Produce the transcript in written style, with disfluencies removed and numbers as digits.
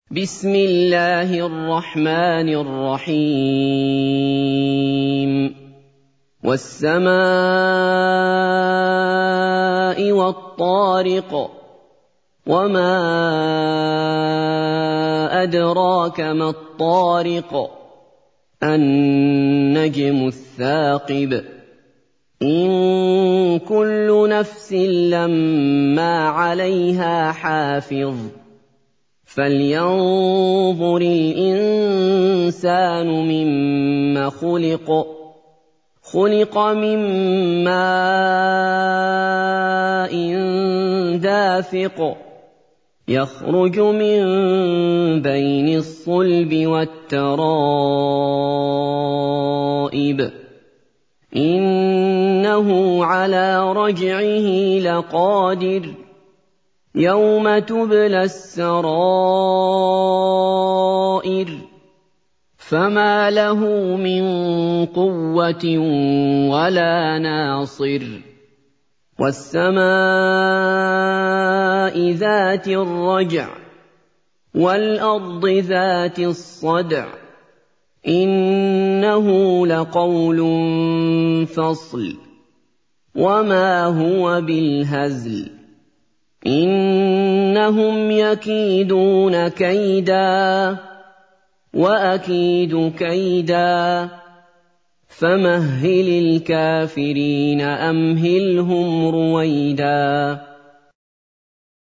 بسم الله الرحمن الرحيم والسماء والطارق وما أدراك ما الطارق النجم الثاقب إن كل نفس لما عليها حافظ فلينظر الإنسان مما خلق من ماء دافق يخرج من بين الصلب والترائب إنه على رجعه لقادر يوم تبلى السرائر فما له من قوة ولا ناصر والسماء ذات الرجع والأرض ذات الصدع إنه لقول فصل وما هو بالهزل إنهم يكيدون كيدا وأكيد كيدا فمهل الكافرين أمهلهم رويدا